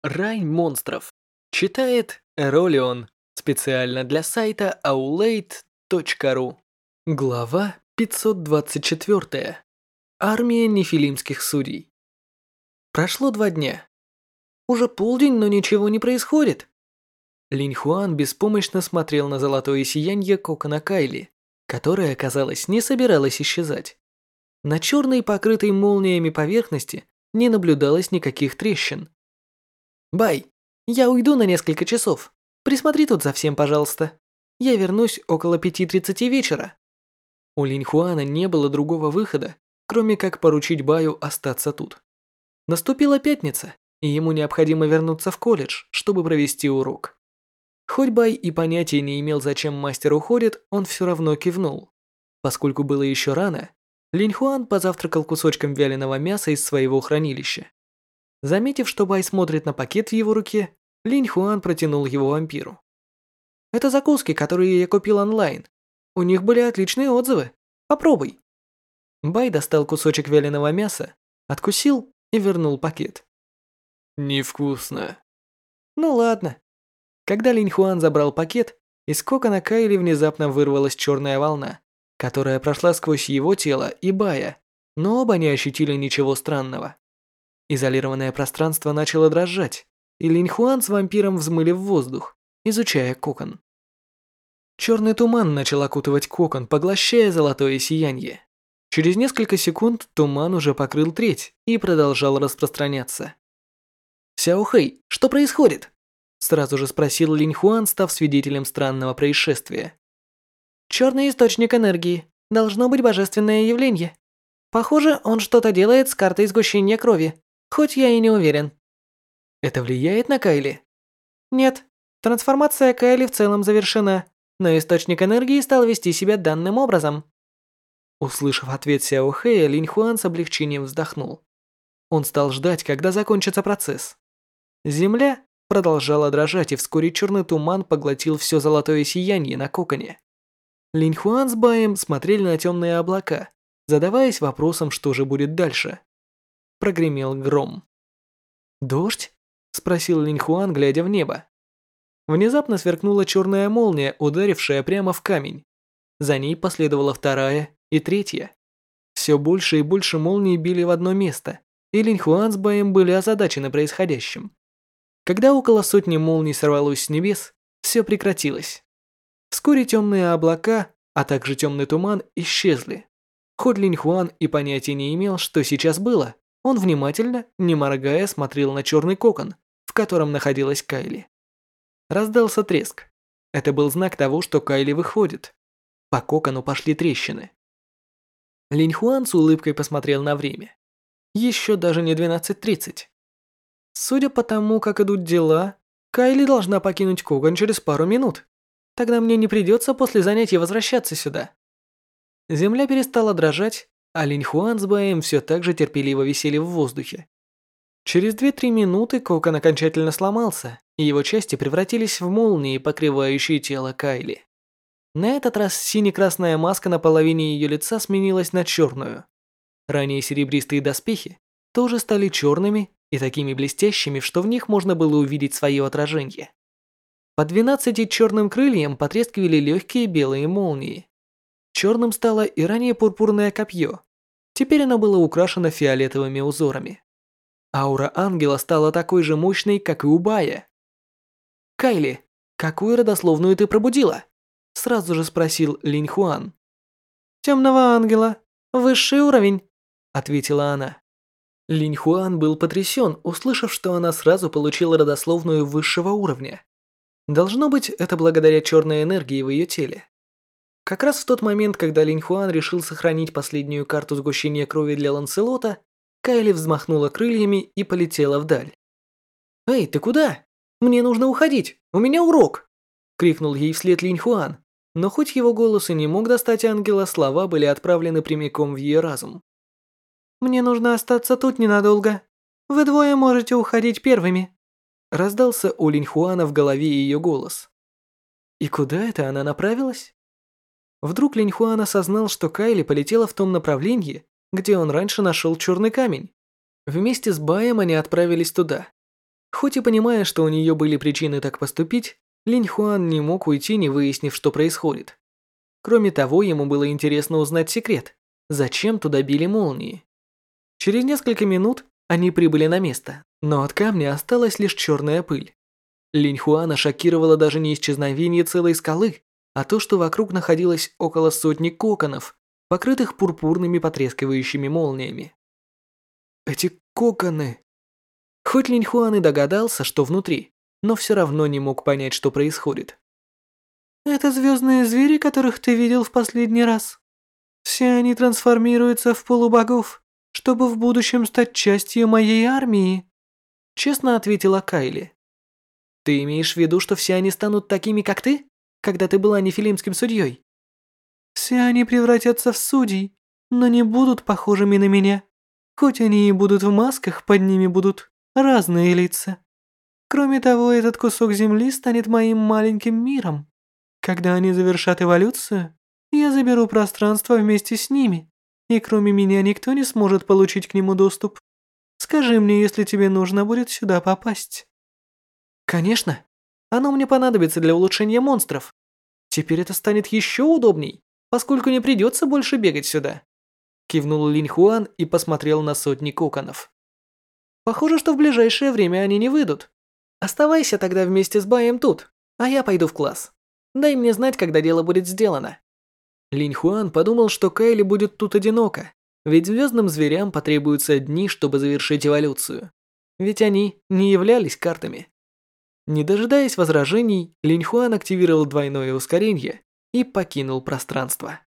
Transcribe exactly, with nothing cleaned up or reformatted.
Рай монстров. Читает Эролион. Специально для сайта аулейт точка ру. Глава пятьсот двадцать четыре. Армия нефилимских судей. Прошло два дня. Уже полдень, но ничего не происходит. Линь Хуан беспомощно смотрел на золотое сияние кокона Кайли, которое, казалось, не собиралось исчезать. На черной, покрытой молниями поверхности не наблюдалось никаких трещин. «Бай, я уйду на несколько часов. Присмотри тут за всем, пожалуйста. Я вернусь около пяти тридцати вечера». У Линь Хуана не было другого выхода, кроме как поручить Баю остаться тут. Наступила пятница, и ему необходимо вернуться в колледж, чтобы провести урок. Хоть Бай и понятия не имел, зачем мастер уходит, он все равно кивнул. Поскольку было еще рано, Линь Хуан позавтракал кусочком вяленого мяса из своего хранилища. Заметив, что Бай смотрит на пакет в его руке, Линь Хуан протянул его вампиру. «Это закуски, которые я купил онлайн. У них были отличные отзывы. Попробуй». Бай достал кусочек вяленого мяса, откусил и вернул пакет. «Невкусно». «Ну ладно». Когда Линь Хуан забрал пакет, из кокона Кайли внезапно вырвалась черная волна, которая прошла сквозь его тело и Бая, но оба не ощутили ничего странного. Изолированное пространство начало дрожать, и Линь Хуан с вампиром взмыли в воздух, изучая кокон. Черный туман начал окутывать кокон, поглощая золотое сияние. Через несколько секунд туман уже покрыл треть и продолжал распространяться. «Сяохэй, что происходит?» Сразу же спросил Линь Хуан, став свидетелем странного происшествия. «Черный источник энергии. Должно быть божественное явление. Похоже, он что-то делает с картой сгущения крови, хоть я и не уверен». «Это влияет на Кайли?» «Нет. Трансформация Кайли в целом завершена, но источник энергии стал вести себя данным образом». Услышав ответ Сяо Хэя, Линь Хуан с облегчением вздохнул. Он стал ждать, когда закончится процесс. Земля продолжала дрожать, и вскоре черный туман поглотил все золотое сияние на коконе. Линь Хуан с Баем смотрели на темные облака, задаваясь вопросом, что же будет дальше. Прогремел гром. «Дождь?» – спросил Линь Хуан, глядя в небо. Внезапно сверкнула черная молния, ударившая прямо в камень. За ней последовала вторая и третья. Все больше и больше молний били в одно место, и Линь Хуан с Баем были озадачены происходящим. Когда около сотни молний сорвалось с небес, все прекратилось. Вскоре темные облака, а также темный туман исчезли. Хоть Линь Хуан и понятия не имел, что сейчас было, он внимательно, не моргая, смотрел на черный кокон, в котором находилась Кайли. Раздался треск. Это был знак того, что Кайли выходит. По кокону пошли трещины. Линь Хуан с улыбкой посмотрел на время. Еще даже не двенадцать тридцать. Судя по тому, как идут дела, Кайли должна покинуть кокон через пару минут. Тогда мне не придется после занятий возвращаться сюда. Земля перестала дрожать, а Линь Хуан с Баем все так же терпеливо висели в воздухе. Через две-три минуты кокон окончательно сломался, и его части превратились в молнии, покрывающие тело Кайли. На этот раз сине-красная маска на половине ее лица сменилась на черную. Ранее серебристые доспехи тоже стали черными и такими блестящими, что в них можно было увидеть свое отражение. По двенадцати черным крыльям потрескивали легкие белые молнии. Черным стало и ранее пурпурное копье. Теперь оно было украшено фиолетовыми узорами. Аура ангела стала такой же мощной, как и у Бая. «Кайли, какую родословную ты пробудила?» Сразу же спросил Линь Хуан. «Темного ангела. Высший уровень», ответила она. Линь Хуан был потрясен, услышав, что она сразу получила родословную высшего уровня. Должно быть, это благодаря черной энергии в ее теле. Как раз в тот момент, когда Линь Хуан решил сохранить последнюю карту сгущения крови для Ланселота, Кайли взмахнула крыльями и полетела вдаль. «Эй, ты куда? Мне нужно уходить, у меня урок!» крикнул ей вслед Линь Хуан, но хоть его голос и не мог достать ангела, слова были отправлены прямиком в ее разум. «Мне нужно остаться тут ненадолго. Вы двое можете уходить первыми», раздался у Линь Хуана в голове ее голос. И куда это она направилась? Вдруг Линь Хуан осознал, что Кайли полетела в том направлении, где он раньше нашел черный камень. Вместе с Баем они отправились туда. Хоть и понимая, что у нее были причины так поступить, Линь Хуан не мог уйти, не выяснив, что происходит. Кроме того, ему было интересно узнать секрет, зачем туда били молнии. Через несколько минут они прибыли на место, но от камня осталась лишь черная пыль. Линь Хуана шокировало даже не исчезновение целой скалы, а то, что вокруг находилось около сотни коконов, покрытых пурпурными потрескивающими молниями. Эти коконы... Хоть Линь Хуан и догадался, что внутри, но все равно не мог понять, что происходит. «Это звездные звери, которых ты видел в последний раз. Все они трансформируются в полубогов, чтобы в будущем стать частью моей армии», честно ответила Кайли. «Ты имеешь в виду, что все они станут такими, как ты, когда ты была нефилимским судьей?» «Все они превратятся в судей, но не будут похожими на меня. Хоть они и будут в масках, под ними будут разные лица. Кроме того, этот кусок земли станет моим маленьким миром. Когда они завершат эволюцию, я заберу пространство вместе с ними, и кроме меня никто не сможет получить к нему доступ. Скажи мне, если тебе нужно будет сюда попасть». «Конечно. Оно мне понадобится для улучшения монстров. Теперь это станет еще удобней, поскольку не придется больше бегать сюда». Кивнул Линь Хуан и посмотрел на сотни коконов. «Похоже, что в ближайшее время они не выйдут. Оставайся тогда вместе с Баем тут, а я пойду в класс. Дай мне знать, когда дело будет сделано». Линь Хуан подумал, что Кайли будет тут одиноко, ведь звездным зверям потребуются дни, чтобы завершить эволюцию. Ведь они не являлись картами. Не дожидаясь возражений, Линь Хуан активировал двойное ускорение и покинул пространство.